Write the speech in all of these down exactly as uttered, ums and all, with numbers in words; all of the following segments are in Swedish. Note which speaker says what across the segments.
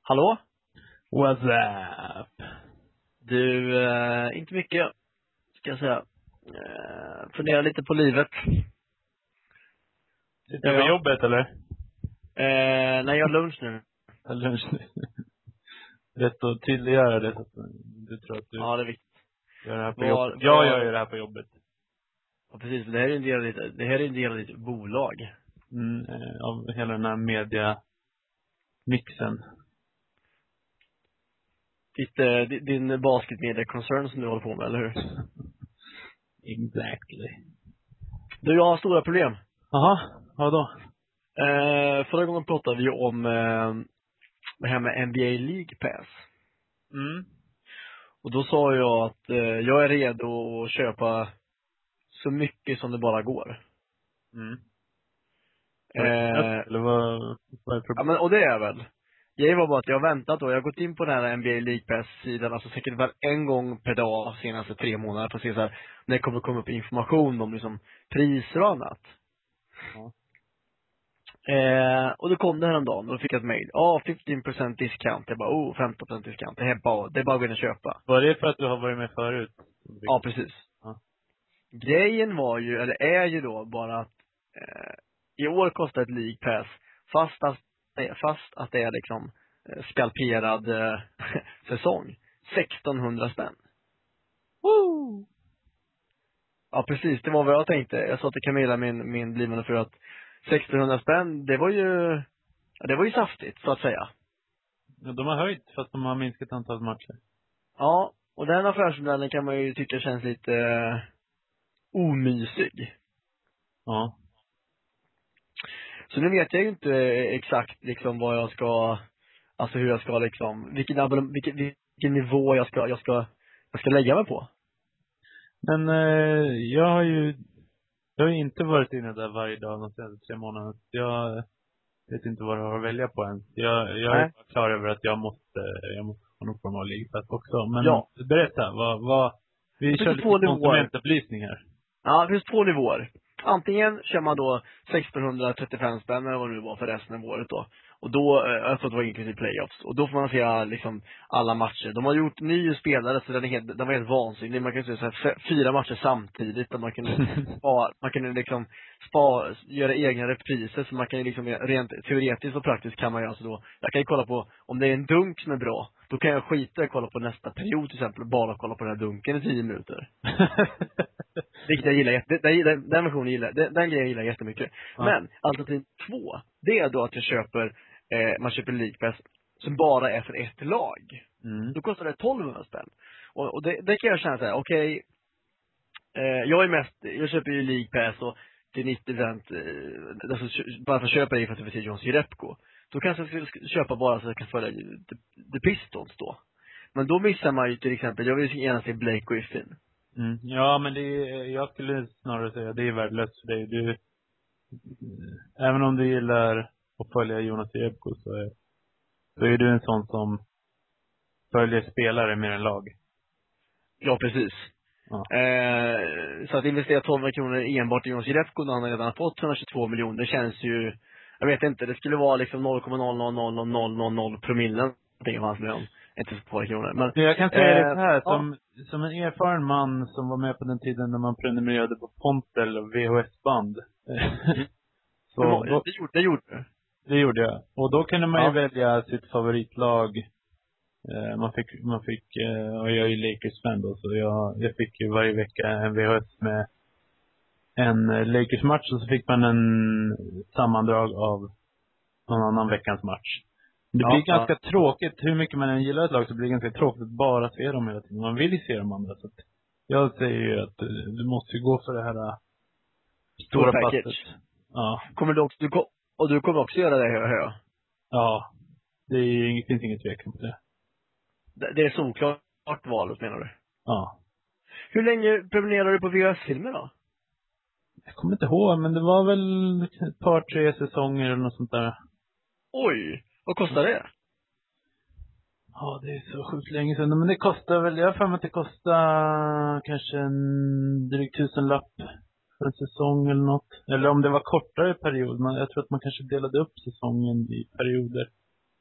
Speaker 1: Hallå?
Speaker 2: What's up?
Speaker 1: Du, eh, inte mycket, ska jag säga. Eh, fundera lite på livet.
Speaker 2: Sitter du på
Speaker 1: Ja.
Speaker 2: jobbet eller?
Speaker 1: Eh, när jag har lunch nu.
Speaker 2: Eller rätt att tydliggöra det så att du tror att du
Speaker 1: Ja, det är viktigt.
Speaker 2: gör det här på
Speaker 1: Var,
Speaker 2: jobbet.
Speaker 1: var,
Speaker 2: Jag gör ju det här på jobbet.
Speaker 1: Ja, precis. Det här är en del av ditt, det här är en del av ditt bolag.
Speaker 2: Mm, eh, av hela den här media mixen.
Speaker 1: Ditt, eh, di- din basketmedia-koncern som du håller på med, eller hur?
Speaker 2: Exactly.
Speaker 1: Du, jag har stora problem.
Speaker 2: Jaha, vadå?
Speaker 1: Eh, förra gången pratade vi om eh, det här med N B A League Pass.
Speaker 2: Mm.
Speaker 1: Och då sa jag att eh, jag är redo att köpa så mycket som det bara går.
Speaker 2: Mm.
Speaker 1: Eh,
Speaker 2: Eller vad, vad är
Speaker 1: ja,
Speaker 2: problemet?
Speaker 1: men, och det är väl. Jag var bara att jag har väntat då. Jag har gått in på den här N B A League Pass-sidan, alltså säkert väl en gång per dag de senaste tre månaderna för att se så här, när det kommer komma upp information om liksom priser och annat.
Speaker 2: Ja.
Speaker 1: Eh, och då kom det här en dag och då fick jag ett mail. Ja, ah, femton procent discount. Jag bara, oh, femton procent discount. Det är bara, det är bara att gå in och köpa.
Speaker 2: Var det för att du har varit med förut?
Speaker 1: Ja, precis.
Speaker 2: Ja.
Speaker 1: Grejen var ju, eller är ju då bara att eh, i år kostar ett League Pass fast att, fast att det är liksom eh, skalperad eh, säsong sextonhundra spänn.
Speaker 2: Woo!
Speaker 1: Ja, precis. Det var vad jag tänkte. Jag sa till Camilla, min, min blivande fru, att sextonhundra spänn, det var ju ja, det var ju saftigt, så att säga.
Speaker 2: Ja, de har höjt fast de har minskat antal matcher.
Speaker 1: Ja, och den affärsmodellen kan man ju tycka känns lite eh, omysig.
Speaker 2: Ja.
Speaker 1: Så nu vet jag ju inte exakt liksom vad jag ska, alltså hur jag ska liksom, vilken, abonnem- vilken, vilken nivå jag ska, jag ska, jag ska lägga mig på.
Speaker 2: Men eh, jag har ju jag har ju inte varit inne där varje dag de senaste tre månaderna. Jag vet inte vad jag har att välja på än. Jag, jag är
Speaker 1: Nej.
Speaker 2: bara klar över att jag måste, jag måste få någon form av liggplats också. Men
Speaker 1: Ja.
Speaker 2: berätta, vad, vad, vi
Speaker 1: Det
Speaker 2: kör
Speaker 1: finns två
Speaker 2: lite
Speaker 1: nivåer.
Speaker 2: konsumentupplysning här.
Speaker 1: Ja, det finns två nivåer. Antingen kör man då sextonhundratrettiofem spänn eller vad det nu var för resten av året då. Och då, eh, jag tror att det var inklusive playoffs. Och då får man se liksom alla matcher. De har gjort ny spelare så den är helt, den var helt vansinnig. Man kan se så här, f- fyra matcher samtidigt där man kan spara, man kan liksom spara, göra egna repriser. Så man kan ju liksom, rent teoretiskt och praktiskt kan man ju alltså då, jag kan ju kolla på, om det är en dunk som är bra, då kan jag skita och kolla på nästa period till exempel och bara kolla på den här dunken i tio minuter. Vilket jag gillar jätte, den, den, den versionen gillar, den, den grejen gillar jag jättemycket.
Speaker 2: Ja.
Speaker 1: Men alternativ två, det är då att jag köper, eh, man köper League Pass som bara är för ett lag.
Speaker 2: Mm.
Speaker 1: Då kostar det tolvhundra spänn. Och, och det, det kan jag känna så här, okej, okay, eh, jag är mest, jag köper ju League Pass och till nittio procent, eh, alltså, kö- varför köper jag det för att det betyder John Repko. Då kanske jag skulle köpa bara så att jag kan följa The, the Pistons då. Men då missar man ju till exempel, jag vill gärna se Blake Griffin.
Speaker 2: Mm. Ja, men det är, jag skulle snarare säga det är värdelöst för dig. Du, även om du gillar att följa Jonas Jerebko så är, så är du en sån som följer spelare mer än lag.
Speaker 1: Ja, precis.
Speaker 2: Ja.
Speaker 1: Eh, så att investera tolvhundra kronor enbart i Jonas Jerebko när han redan har fått etthundratjugotvå miljoner, det känns ju, jag vet inte, det skulle vara liksom noll komma noll noll noll noll noll noll noll promillen av hans lön. Inte så två kronor. Men,
Speaker 2: Jag kan säga det så här,
Speaker 1: eh,
Speaker 2: som,
Speaker 1: ja.
Speaker 2: som en erfaren man som var med på den tiden när man prenumererade på Pontel och V H S-band. så
Speaker 1: Det, må-
Speaker 2: då,
Speaker 1: det, gjorde, det gjorde du.
Speaker 2: det gjorde jag. Och då kunde man ju
Speaker 1: Ja.
Speaker 2: välja sitt favoritlag. Eh, man fick, man fick, eh, och jag är ju Lakers-fan då, så jag, jag fick ju varje vecka en V H S med en eh, Lakers-match och så fick man en sammandrag av någon annan veckans match. Det
Speaker 1: Ja,
Speaker 2: blir ganska
Speaker 1: ja.
Speaker 2: tråkigt, hur mycket man än gillar ett lag så blir det ganska tråkigt att bara se dem hela tiden. Man vill ju se de andra. Så att jag säger ju att eh, du måste ju gå för det här uh, stora
Speaker 1: Full package.
Speaker 2: passet. Ja.
Speaker 1: Kommer du också, du, ko- och du kommer också göra det, hör hör jag.
Speaker 2: Ja. Det är, inget- finns inget tvekan på det.
Speaker 1: Det, det är solklart valet, menar du?
Speaker 2: Ja.
Speaker 1: Hur länge prenumererar du på V H S-filmer då?
Speaker 2: Jag kommer inte ihåg, men det var väl ett par, tre säsonger eller något sånt där.
Speaker 1: Oj, vad kostar det?
Speaker 2: Ja, det är så sjukt länge sedan. Men det kostar väl, jag har för mig att det kostar kanske en drygt tusen lapp för en säsong eller något. Eller om det var kortare period. Man, jag tror att man kanske delade upp säsongen i perioder.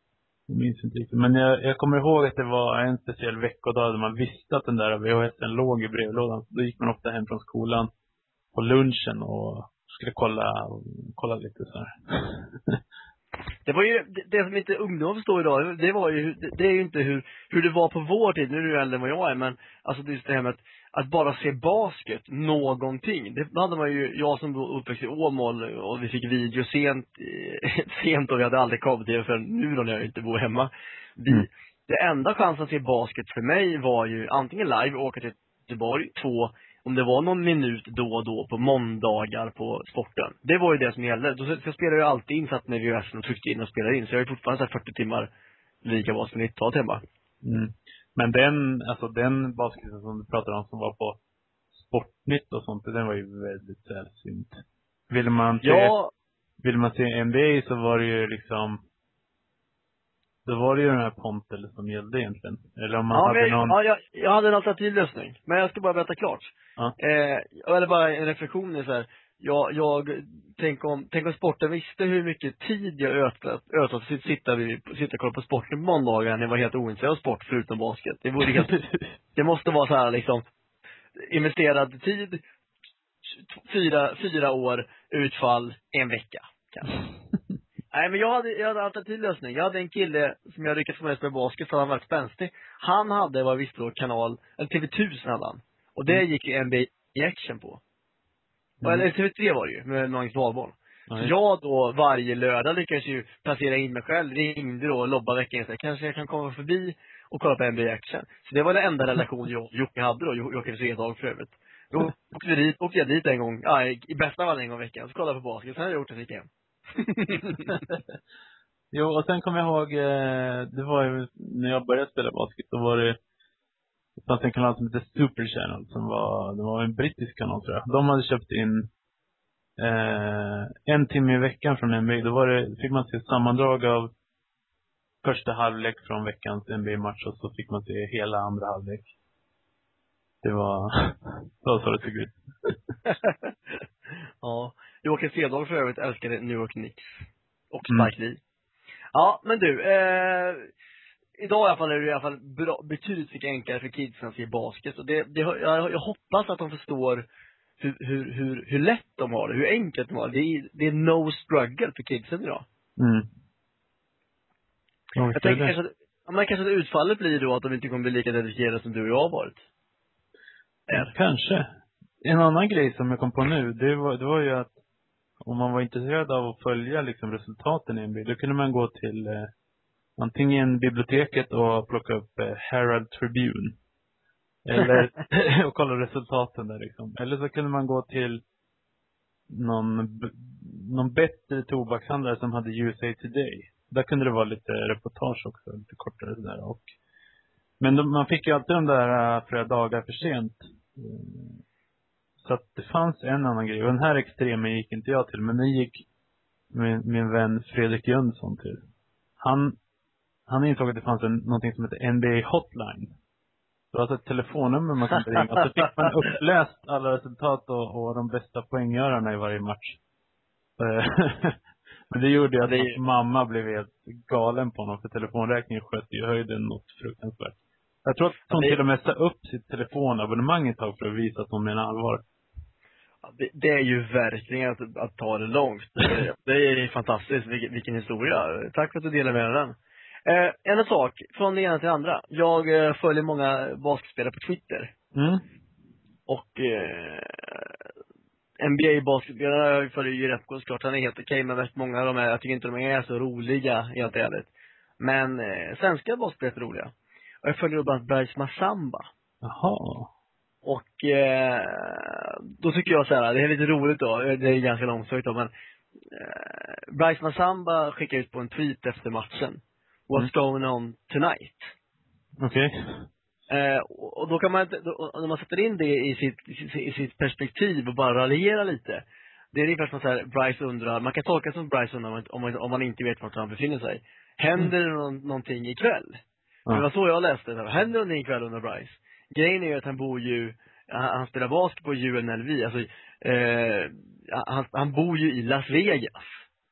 Speaker 2: Jag minns inte riktigt. Men jag, jag kommer ihåg att det var en speciell veckodag där man visste att den där V H S:en låg i brevlådan. Då gick man ofta hem från skolan på lunchen och skulle kolla, kolla lite så här.
Speaker 1: Det var ju, det, det som inte ungdomar förstår idag, det var ju, det, det är ju inte hur, hur det var på vår tid, nu är du äldre än vad jag är, men alltså det är just det här med att, att bara se basket, någonting. Det hade man ju, jag som uppväxt i Åmål, och vi fick video sent, sent och vi hade aldrig kabel-tv för nu då när jag inte bor hemma. Vi, mm. Det enda chansen att se basket för mig var ju antingen live, åka till Göteborg, två, om det var någon minut då och då på måndagar på sporten. Det var ju det som gällde. Då så, så spelade jag alltid insatt med V H S och tryckte in och spelade in. Så jag är fortfarande så fyrtio timmar lika bra som nittiotalet hemma.
Speaker 2: Mm. Men den, alltså den basketen som du pratar om som var på Sportnytt och sånt, den var ju väldigt sällsynt. Vill man se, ja. Vill man se N B A så var det ju liksom, då var det ju den här Pontel som gällde egentligen. Eller om man
Speaker 1: ja,
Speaker 2: hade
Speaker 1: men,
Speaker 2: någon...
Speaker 1: Ja, jag, jag hade en alternativ lösning. Men jag ska bara berätta klart.
Speaker 2: Ja.
Speaker 1: Eh, eller bara en reflektion i så här. Jag, jag tänk om, tänk om sporten visste hur mycket tid jag ötat, ötat att sitta, vid, sitta och kolla på sporten på måndagar när jag var helt ointresserad av sport förutom basket. Det vore helt, det måste vara så här liksom, investerad tid, fyra, fyra år, utfall, en vecka kanske. Nej, men jag hade, jag hade alternativ lösning. Jag hade en kille som jag lyckats få med att spela basket för han var spänstig. Han hade, vad jag visste då, kanal, eller T V tusen hade han. Och det gick ju N B A Action på. Mm. Eller T V tre var det ju, med Norrlands valboll. Så jag då varje lördag lyckades ju placera in mig själv, ringde då och lobba veckan. Så kanske jag kan komma förbi och kolla på N B A Action. Så det var den enda relation jag och Jocke hade då, Jocke Fredag för övrigt. Då åkte vi dit, åkte jag dit en gång, ja, i bästa fall en gång i veckan. Så kollade på basket, sen har jag gjort det så igen.
Speaker 2: Jo, och sen kommer jag ihåg, det var ju när jag började spela basket, då var det, det fanns en kanal som heter Super Channel som var, det var en brittisk kanal tror jag. De hade köpt in eh, en timme i veckan från N B A. Då var det, fick man se sammandrag av första halvlek från veckans N B A-match och så fick man se hela andra halvlek. Det var så så det såg ut.
Speaker 1: Ja, Joakim Fredag för övrigt älskade New York Knicks och Spike Lee. Mm. Ja, men du, eh, idag i alla fall är det i alla fall bra, betydligt mycket enklare för kidsen att se basket. Och det, det, jag, jag hoppas att de förstår hur, hur, hur, hur lätt de har det, hur enkelt de har det. Det är, det är no struggle för kidsen idag.
Speaker 2: Mm.
Speaker 1: Jag, jag tänker kanske, man kanske att utfallet blir då att de inte kommer bli lika dedikerade som du och jag har varit.
Speaker 2: Ja, kanske. En annan grej som jag kom på nu, det var, det var ju att om man var intresserad av att följa liksom resultaten i N B A, då kunde man gå till eh, antingen biblioteket och plocka upp eh, Herald Tribune. Eller och kolla resultaten där liksom. Eller så kunde man gå till någon, någon bättre tobakshandlare som hade U S A Today. Där kunde det vara lite reportage också, lite kortare där. Och, men de, man fick ju alltid de där uh, flera dagar för sent. Mm. Så att det fanns en annan grej. Och den här extremen gick inte jag till. Men den gick min, min vän Fredrik Jönsson till. Han, han insåg att det fanns en, någonting som heter N B A Hotline. Det var alltså ett telefonnummer man kunde ringa. Och så fick man uppläst alla resultat och, och de bästa poänggörarna i varje match. Men det gjorde att det... mamma blev helt galen på honom. För telefonräkningen sköt i höjden något fruktansvärt. Jag tror att hon det... till och med sa upp sitt telefonabonnemang ett tag för att visa att hon menar allvar.
Speaker 1: Det, det är ju verkligen att, att ta det långt. Det, det är fantastiskt. Vilken, vilken historia. Tack för att du delade med den. Eh, en sak, från det ena till det andra. Jag eh, följer många basketspelare på Twitter.
Speaker 2: Mm.
Speaker 1: Och eh, N B A-basketspelare, jag följer ju rätt klart. Han är helt okej, okay, men väldigt många av dem är, jag tycker inte de är så roliga, helt ärligt. Men eh, svenska basketspelare är roliga. Och jag följer bland Bryce Masamba.
Speaker 2: Jaha.
Speaker 1: Och eh, då tycker jag så här, det är lite roligt då, det är ganska långsökt då, men eh, Bryce Masamba skickar ut på en tweet efter matchen. What's mm. going on tonight?
Speaker 2: Okej.
Speaker 1: Okay. Eh, och, och då kan man, då, när man sätter in det i sitt, i sitt, i sitt perspektiv och bara raljera lite. Det är ungefär som så här, Bryce undrar, man kan tolka som Bryce undrar om man, om man inte vet vart han befinner sig. Händer det mm. någonting ikväll? Ja. Det var så jag läste det. Händer det någonting ikväll under Bryce? Grejen är ju att han bor ju, han, han spelar basket på U N L V, alltså eh, han, han bor ju i Las Vegas.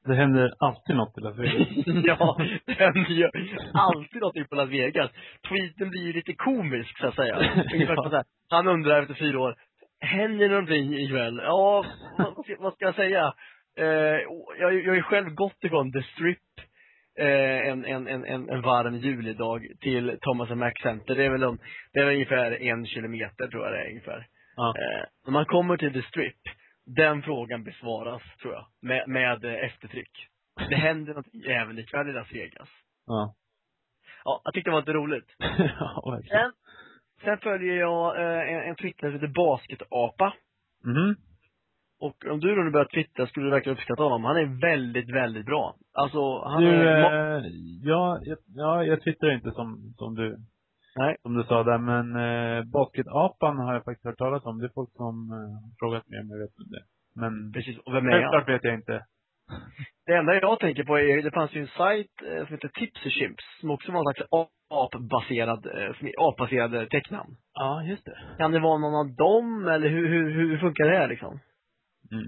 Speaker 2: Det händer alltid något i Las Vegas.
Speaker 1: Ja, det händer ju alltid något på Las Vegas. Tweeten blir ju lite komisk, så att säga. Ungefär så här, han undrar efter fyra år, händer någonting ikväll? Ja, vad, vad ska jag säga? Eh, jag, jag har ju själv gått ifrån The Strip eh, en, en, en, en varm julidag till Thomas and Mack Center. Det är väl om, det är ungefär en kilometer, tror jag det är ungefär.
Speaker 2: Ja.
Speaker 1: Eh, när man kommer till The Strip, den frågan besvaras, tror jag, med, med eftertryck. Det händer något även ikväll i Las Vegas.
Speaker 2: Ja.
Speaker 1: Ja, jag tyckte det var lite roligt.
Speaker 2: Ja, verkligen.
Speaker 1: Sen, sen följer jag eh, en, en Twitter som heter Basketapa.
Speaker 2: Mhm.
Speaker 1: Och om du då börjar twittra skulle du verkligen uppskatta honom. Han är väldigt, väldigt bra. Alltså, han
Speaker 2: Du,
Speaker 1: är...
Speaker 2: eh, ja, jag, ja, jag twittrar inte som, som du
Speaker 1: Nej.
Speaker 2: som du sa där, men eh, Basketapan har jag faktiskt hört talas om. Det är folk som eh, frågat mig om jag vet det. Men
Speaker 1: Precis, och vem är han?
Speaker 2: självklart vet jag inte.
Speaker 1: Det enda jag tänker på är, det fanns ju en sajt eh, som heter Tipsy Chimps, som också var en slags apbaserad, eh, apbaserad tecknamn.
Speaker 2: Ja, just det.
Speaker 1: Kan det vara någon av dem, eller hur, hur, hur funkar det här liksom?
Speaker 2: Mm.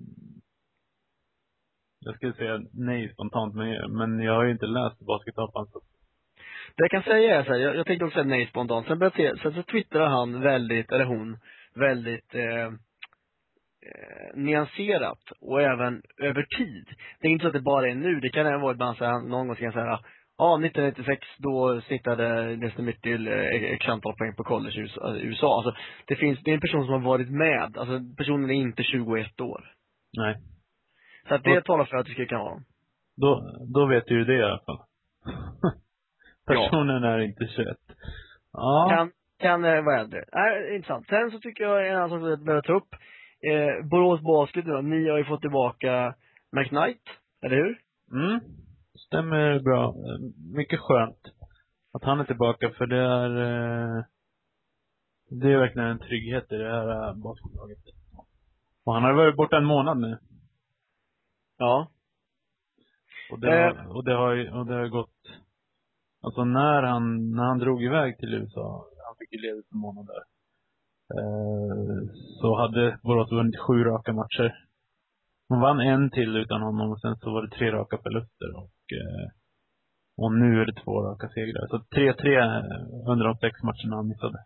Speaker 2: Jag skulle säga nej spontant, men, men jag har ju inte läst Basketapan. Så.
Speaker 1: Det jag kan säga är så här, jag, jag tänkte också säga nej spontant. Sen, började, sen så twittrar han väldigt, eller hon, väldigt eh, eh, nyanserat. Och även över tid. Det är inte så att det bara är nu. Det kan även vara ibland så här, någon gång ska jag säga, ja, nittonhundranittiosex då snittade Destin Myttil x antal poäng på college i U S A. Alltså, det finns, det är en person som har varit med. Alltså, personen är inte tjugoett år.
Speaker 2: Nej.
Speaker 1: Så att det
Speaker 2: och,
Speaker 1: talar för att det skulle kunna vara.
Speaker 2: Då, då vet du ju det i alla fall. Personen ja. Är inte tjugoett. Ja.
Speaker 1: Kan, kan eh, vara äldre. Äh, intressant. Sen så tycker jag en annan sak som jag behöver ta upp. Eh, Borås Basket då. Ni har ju fått tillbaka McKnight, eller hur?
Speaker 2: Mm. Stämmer bra. Mycket skönt att han är tillbaka, för det är eh, det är verkligen en trygghet i det här basketlaget. Och han har varit borta en månad nu.
Speaker 1: Ja.
Speaker 2: Och det, har, eh. och det har och det har gått. Alltså när han när han drog iväg till U S A, han fick ju ledigt en månad där. Eh, så hade Borås vunnit sju raka matcher. Man vann en till utan honom, och sen så var det tre raka förluster, och eh, och nu är det två raka segrar. Så tre tre under de sex matcherna han missade.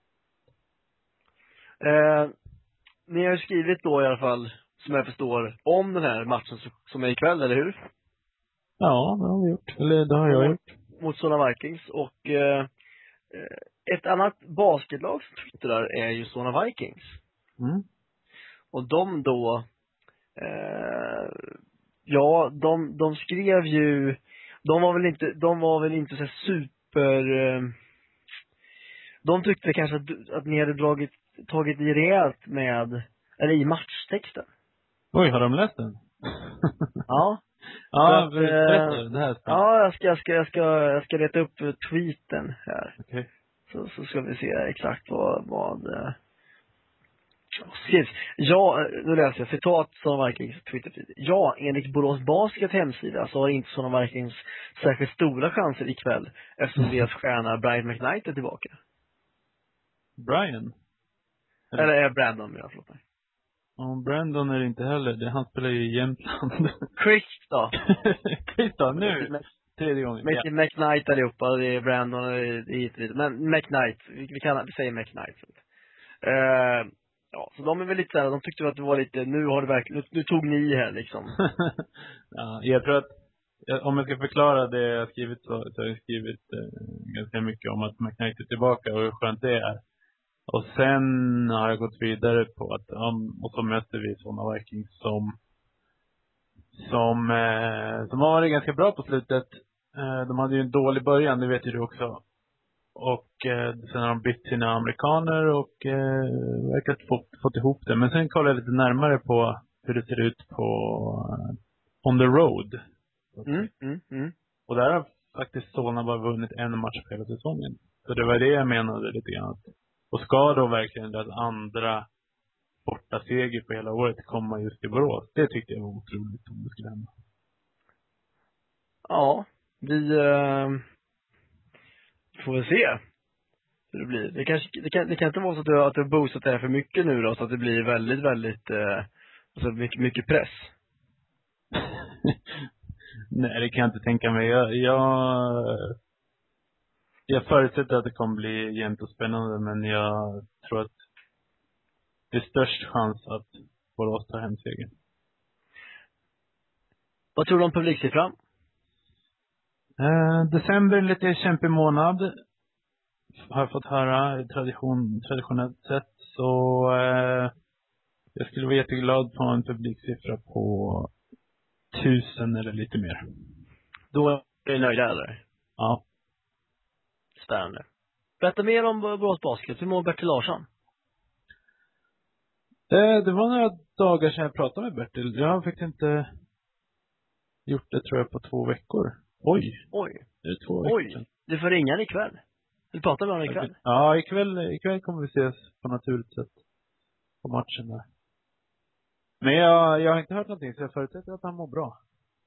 Speaker 1: Eh, ni har ju skrivit då i alla fall, som jag förstår, om den här matchen som är ikväll, eller hur?
Speaker 2: Ja, det har vi gjort. Eller det har jag
Speaker 1: mot,
Speaker 2: gjort.
Speaker 1: Mot Solna Vikings. Och eh, ett annat basketlag som twittrar är ju Solna Vikings.
Speaker 2: Mm.
Speaker 1: Och de då eh, ja, de, de skrev ju, de var väl inte, de var väl inte så super eh, de tyckte kanske att, att ni hade dragit, tagit i rejält med, eller i matchtexten.
Speaker 2: Oj, har de läst den?
Speaker 1: Ja.
Speaker 2: Ja,
Speaker 1: att,
Speaker 2: berätta det här.
Speaker 1: Ja, jag ska, jag ska, jag ska, jag ska leta upp tweeten här.
Speaker 2: Okej. Okay.
Speaker 1: Så, så ska vi se exakt vad, vad eh, skrivs. Ja, nu läser jag citat som Vikings Twitter. Ja, enligt Borås Basket hemsida så har inte sådana Vikings särskilt stora chanser ikväll, eftersom deras stjärna Brian McKnight är tillbaka.
Speaker 2: Brian?
Speaker 1: Eller, Eller är Brandon, jag förlåt mig.
Speaker 2: Ja, Brandon är det inte heller. Det, han spelar ju i Jämtland.
Speaker 1: Chris då?
Speaker 2: Chris då, nu. Tredje gången.
Speaker 1: Mac- ja. McKnight allihopa, det är Brandon och det är hit lite. Men McKnight, vi, vi, kan, vi säger McKnight. Uh, ja, så de är väl lite såhär, de tyckte att det var lite, nu har det verkligen, nu, nu tog ni här liksom.
Speaker 2: Ja, jag tror att, om jag ska förklara det jag har skrivit, så, så har jag skrivit eh, ganska mycket om att McKnight är tillbaka och hur skönt det är. Och sen har jag gått vidare på att, um, och så möter vi sådana Vikings som som eh, som har varit ganska bra på slutet. Eh, de hade ju en dålig början, det vet ju du också. Och eh, sen har de bytt sina amerikaner och eh, verkar få fått ihop det. Men sen kollar jag lite närmare på hur det ser ut på uh, on the road.
Speaker 1: Mm, mm, mm.
Speaker 2: Och där har faktiskt Solna bara vunnit en match på hela säsongen. Så det var det jag menade lite grann. Och ska då verkligen deras andra borta seger på hela året komma just i Borås? Det tyckte jag var otroligt om det skulle hända.
Speaker 1: Ja, vi eh, får väl se hur det blir. Det, kanske, det, kan, det kan inte vara så att du, att du har boostat det här för mycket nu då, så att det blir väldigt, väldigt eh, alltså mycket, mycket press.
Speaker 2: Nej, det kan jag inte tänka mig. Jag, jag, jag förutsätter att det kommer bli jämnt och spännande, men jag tror att det är störst chans att Borås tar hem segern.
Speaker 1: Vad tror du om publiksiffran?
Speaker 2: Eh, december är lite kämpig månad. Har jag fått höra tradition, traditionellt sett. Så eh, jag skulle vara jätteglad på en publiksiffra på tusen eller lite mer.
Speaker 1: Då är du nöjda eller?
Speaker 2: Ja.
Speaker 1: Spännande. Berätta mer om Borås Basket. Hur mår Bertil Larsson?
Speaker 2: Eh, det var några dagar sedan jag pratade med Bertil. Jag har faktiskt inte gjort det, tror jag, på två veckor. Oj.
Speaker 1: Oj.
Speaker 2: Det är två veckor
Speaker 1: Oj.
Speaker 2: sedan.
Speaker 1: Du får ringa ikväll. Vill prata med honom ikväll?
Speaker 2: Ja, ikväll, ikväll kommer vi ses på naturligt sätt på matchen där. Men jag, jag har inte hört någonting, så jag förutsätter att han mår bra.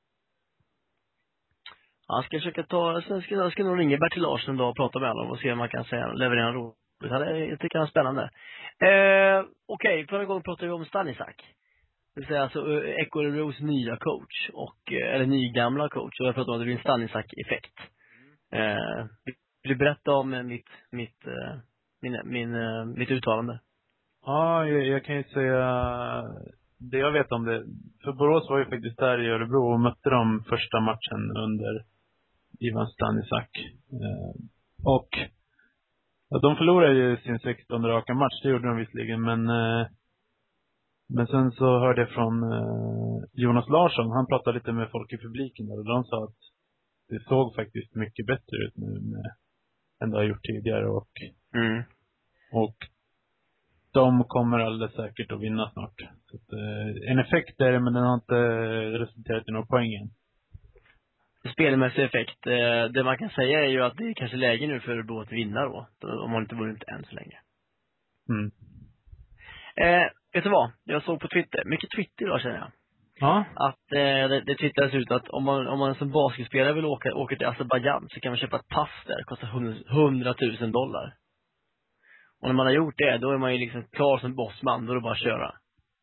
Speaker 1: Han ska försöka ta, sen ska jag ska nog ringa Bertil Larsson då och prata med honom och se om man kan säga, leverera roligt. Jag tycker han är spännande. Eh, Okej, okay, förra gången pratade vi om Stanisak. Det vill säga alltså Eko Örebros nya coach och, eller nygamla coach. Och jag pratade om att det blir en Stanisak-effekt. Eh, vill du berätta om mitt, mitt, eh, min, min, eh, mitt uttalande?
Speaker 2: Ja, jag, jag kan ju säga det jag vet om det. För Borås var ju faktiskt där i Örebro och mötte dem första matchen under Ivan Stanisak. Eh, och ja, de förlorade ju sin sextonde raka match, det gjorde de visserligen, men eh, men sen så hörde jag från eh, Jonas Larsson, han pratade lite med folk i publiken där och de sa att det såg faktiskt mycket bättre ut nu med, än det har gjort tidigare och,
Speaker 1: mm.
Speaker 2: och de kommer alldeles säkert att vinna snart. Så att, eh, en effekt är det, men den har inte resulterat i några poäng än.
Speaker 1: Spelmässig effekt. Eh, det man kan säga är ju att det är kanske läge nu för Örebro att vinna då. Om man inte vunnit än så länge.
Speaker 2: Mm.
Speaker 1: Eh, vet du vad? Jag såg på Twitter. Mycket Twitter idag känner jag.
Speaker 2: Ja.
Speaker 1: Att eh, det, det twittras ut att om man, om man som basketspelare vill åka, åka till Azerbaijan så kan man köpa ett pass där. Det kostar hundratusen dollar. Och när man har gjort det, då är man ju liksom klar som bossman. Då är det bara att köra.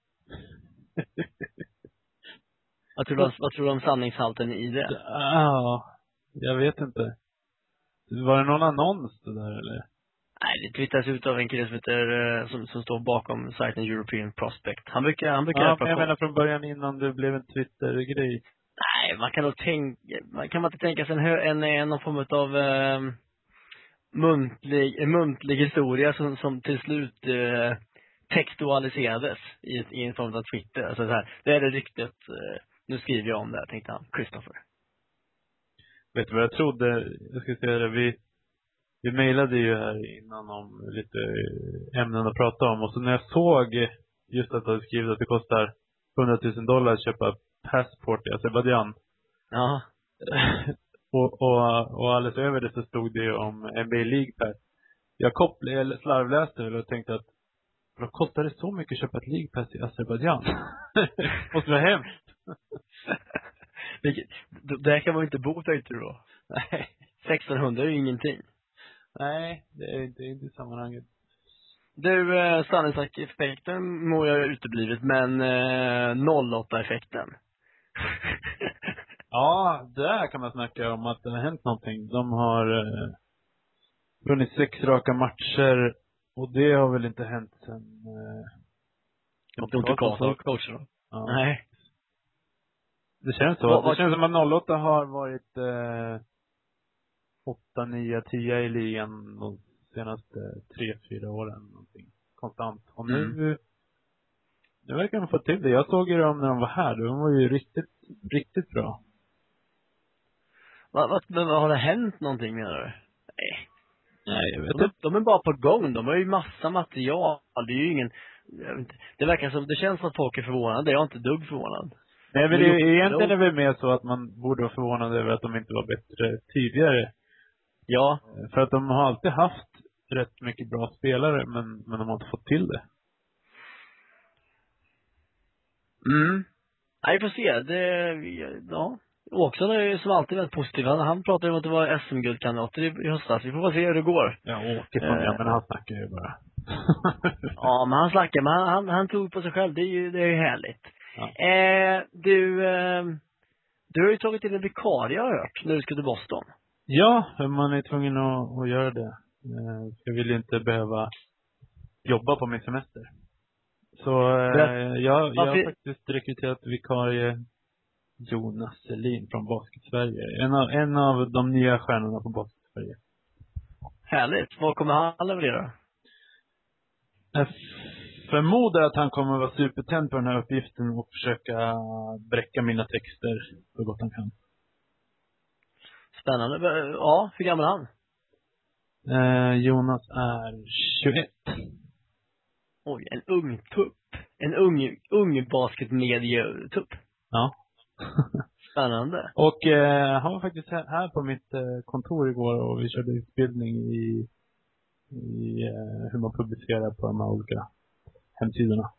Speaker 1: Vad tror du, vad tror du om sanningshalten i det?
Speaker 2: Ja, jag vet inte. Var det någon annons det där eller?
Speaker 1: Nej, det twittras ut av en kille som, heter, som, som står bakom sajten European Prospect. Han brukar, han brukar
Speaker 2: Ja, men jag menar från början innan det blev en Twitter-grej.
Speaker 1: Nej, man kan nog tänka, man kan man inte tänka sig en, en, en, någon form av eh, muntlig, en muntlig historia som, som till slut eh, textualiserades i, i en form av Twitter. Alltså så här, det är det ryktet, eh, nu skriver jag om det här, tänkte han, Christopher.
Speaker 2: Vet du vad jag trodde? Jag ska säga det, vi Vi mejlade ju här innan om lite ämnen att prata om. Och så när jag såg just att det hade skrivit att det kostar hundratusen dollar att köpa passport i Azerbaijan.
Speaker 1: Ja.
Speaker 2: och, och, och alldeles över det så stod det ju om N B A League Pass. Jag kopplade, eller slarvläste och tänkte att vad kostar det så mycket att köpa ett League Pass i Azerbaijan? Måste vara hemskt.
Speaker 1: Där kan man ju inte bo, tänkte du då. Nej. sextonhundra är ju ingenting.
Speaker 2: Nej, det är inte i sammanhanget.
Speaker 1: Du, eh, sanningseffekten må jag uteblivit, men eh, noll åtta-effekten.
Speaker 2: Ja, där kan man snacka om att det har hänt någonting. De har eh, vunnit sex raka matcher och det har väl inte hänt sen eh,
Speaker 1: de tog inte kvar coachen då?
Speaker 2: Ja.
Speaker 1: Nej.
Speaker 2: Det känns så.
Speaker 1: Vad,
Speaker 2: det
Speaker 1: vad...
Speaker 2: känns som att noll åtta har varit eh, åtta, nio, tio i ligan de senaste tre, fyra åren någonting. Konstant. Och nu mm. nu verkar de få till det. Jag såg ju dem när de var här. De var ju riktigt, riktigt bra.
Speaker 1: Vad, vad, vad har det hänt någonting menar du? Nej.
Speaker 2: Nej, jag vet
Speaker 1: de,
Speaker 2: inte.
Speaker 1: De är bara på gång. De har ju massa material. Det är ju ingen... Jag vet inte, det verkar som... Det känns som att folk är förvånade. Jag är inte dugg förvånad.
Speaker 2: Nej, men det, det, egentligen är det väl mer så att man borde vara förvånad över att de inte var bättre tidigare.
Speaker 1: Ja.
Speaker 2: För att de har alltid haft rätt mycket bra spelare, men, men de har inte fått till det.
Speaker 1: Mm. Nej, vi får se. Det, ja. Åkesson är ju som alltid väldigt positiv. Han, han pratade om att det var S M-guldkandidater i, i höstas. Vi får bara se hur det går.
Speaker 2: Ja, Åkesson, uh, ja, men han snackar ju bara.
Speaker 1: Ja, men han snackar. Men han, han, han tog på sig själv. Det är ju, det är ju härligt. Ja. Eh, du, eh, Du har ju tagit in en vikarie, har jag hört, när du ska till Boston.
Speaker 2: Ja, man är tvungen att, att göra det. Jag vill inte behöva jobba på min semester. Så eh, jag, jag har faktiskt rekryterat vikarie Jonas Selin från Basket Sverige. En av, en av de nya stjärnorna på Basket Sverige.
Speaker 1: Härligt. Vad kommer han leverera?
Speaker 2: Jag förmodar att han kommer vara supertänd på den här uppgiften och försöka bräcka mina texter så gott han kan.
Speaker 1: Spännande. Ja, hur gammal är han?
Speaker 2: Eh, Jonas är tjugoett.
Speaker 1: Oj, en ung tupp. En ung, ung basketmedie-tupp.
Speaker 2: Ja.
Speaker 1: Spännande.
Speaker 2: Och eh, han var faktiskt här, här på mitt eh, kontor igår och vi körde utbildning i, i eh, hur man publicerar på de här olika hemsidorna.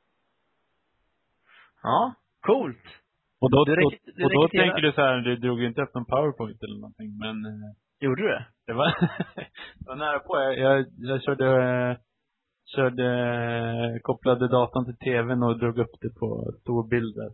Speaker 1: Ja, coolt.
Speaker 2: Och då,
Speaker 1: du
Speaker 2: rek- och, och då tänker du så här, du drog inte upp någon PowerPoint eller någonting, men... Eh,
Speaker 1: gjorde du det?
Speaker 2: Det var, det var nära på. Jag, jag, jag körde, eh, körde, eh, kopplade datorn till tvn och drog upp det på stor bild där.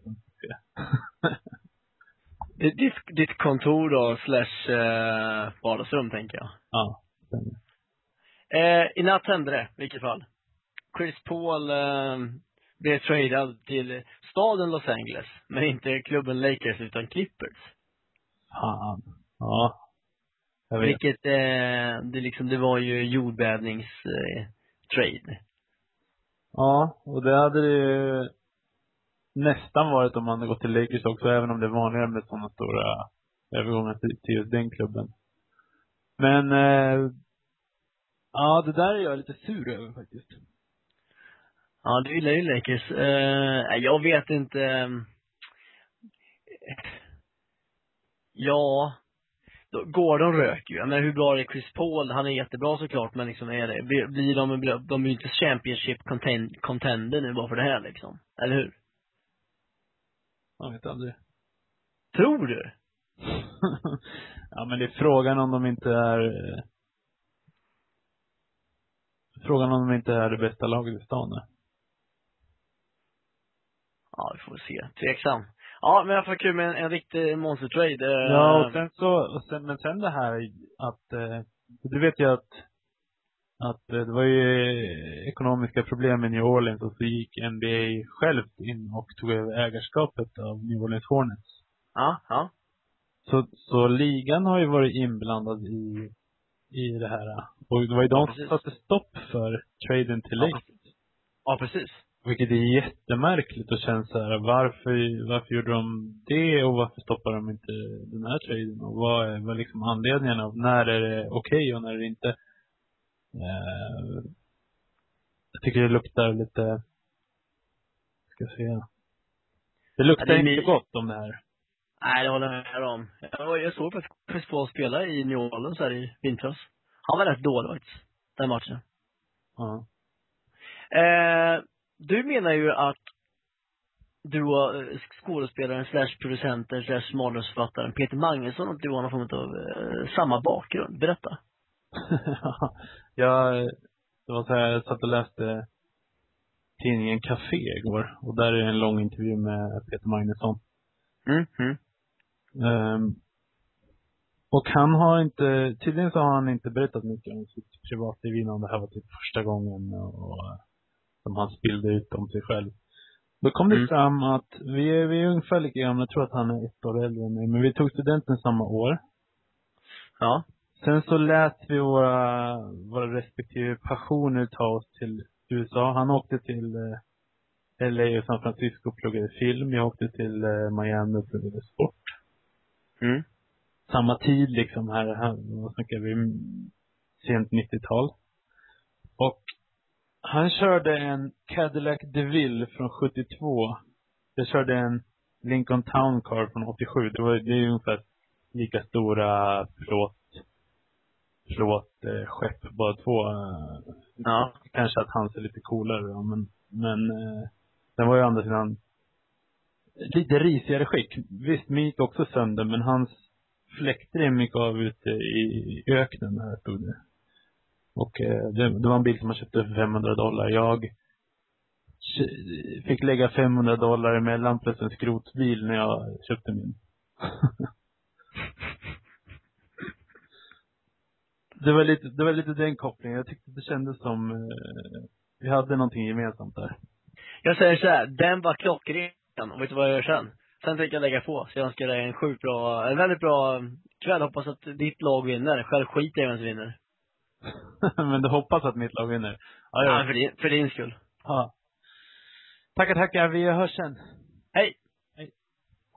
Speaker 1: ditt, ditt kontor då, slash eh, vardagsrum, tänker jag.
Speaker 2: Ja.
Speaker 1: Eh, I natt hände det, i vilket fall. Chris Paul eh, blev tradad till staden Los Angeles, men inte klubben Lakers utan Clippers.
Speaker 2: Fan. Ja.
Speaker 1: Vilket eh, det liksom det var ju jordbävnings eh, trade.
Speaker 2: Ja, och det hade det ju nästan varit om man hade gått till Lakers också, även om det är vanligare med sådana stora övergångar till, till just den klubben. Men eh, ja, det där är jag lite sur över faktiskt.
Speaker 1: Ja, du gillar ju Lakers. Eh, jag vet inte. Eh, ja, Gordon röker ju. Men hur bra är Chris Paul? Han är jättebra såklart, men liksom är det, blir, blir de, blir, de är ju inte championship contend, contender nu bara för det här liksom. Eller hur?
Speaker 2: Jag vet aldrig.
Speaker 1: Tror du?
Speaker 2: Ja, men det är frågan om de inte är frågan om de inte är det bästa laget i stan.
Speaker 1: Ja, vi får se. Tveksam. Ja, men jag får kul med en, en riktig monster trade.
Speaker 2: Ja, och sen så, och sen, men sen det här att, eh, du vet ju att, att eh, det var ju ekonomiska problem i New Orleans och så gick N B A självt in och tog över ägarskapet av New Orleans Hornets.
Speaker 1: Ja, ja.
Speaker 2: Så, så ligan har ju varit inblandad i, i det här. Och det var ju de som satte stopp för traden till Lakers.
Speaker 1: Ja, ja, precis.
Speaker 2: Vilket är jättemärkligt och känns så här, varför, varför gjorde de det och varför stoppar de inte den här traden? Och vad är, vad är liksom anledningen av när är det okej okay och när är det inte? Eh, jag tycker det luktar lite, ska jag säga, det luktar ja, det inte my- gott om det här.
Speaker 1: Nej, det håller jag med om. Jag, jag såg att Chris Paul spela i New Orleans här i vintras. Han var rätt dålig faktiskt, den matchen.
Speaker 2: Ja.
Speaker 1: Eh, du menar ju att du och skådespelaren slash producenten slash manusförfattaren Peter Magnusson och du har någon form av eh, samma bakgrund. Berätta.
Speaker 2: Ja, det var så här, jag satt och läste tidningen Café igår och där är en lång intervju med Peter Magnusson.
Speaker 1: Mm, mm.
Speaker 2: Um, och han har inte, tydligen så har han inte berättat mycket om sitt privatliv innan det här var typ första gången och, och som han spillde ut om sig själv. Då kom det mm. fram att vi är, vi är ungefär lika gamla, jag tror att han är ett år äldre än mig, men vi tog studenten samma år.
Speaker 1: Ja.
Speaker 2: Sen så lät vi våra, våra respektive passioner ta oss till U S A. Han åkte till eh, L A och San Francisco och pluggade film. Jag åkte till eh, Miami och pluggade sport.
Speaker 1: Mm.
Speaker 2: Samma tid liksom här, här vad snackar vi, sent nittiotal. Och han körde en Cadillac DeVille från sjuttiotvå. Jag körde en Lincoln Town Car från åttiosju. Det var det är ungefär lika stora plåt plåt eh, skepp bara två. Eh,
Speaker 1: ja.
Speaker 2: Kanske att han ser lite coolare då, men men eh, den var ju andra sidan lite risigare skick. Visst, min gick också sönder, men hans fläktrem gick av ute i öknen här stod det. Och eh, det, det var en bil som man köpte för femhundra dollar. Jag fick lägga femhundra dollar emellan plus en skrotbil när jag köpte min. Det var lite, det var lite den kopplingen. Jag tyckte det kändes som eh, vi hade någonting gemensamt där.
Speaker 1: Jag säger så här, den var klockren. Och vet du vad jag gör sen? Sen tänker jag lägga på. Så jag önskar dig en sjukt bra, en väldigt bra kväll. Hoppas att ditt lag vinner. Själv skit jag vem som vinner.
Speaker 2: Men du hoppas att mitt lag vinner. Ja,
Speaker 1: Ja,
Speaker 2: ja.
Speaker 1: för din, för din skull.
Speaker 2: Ja. Tackar, tackar. Vi hörs sen.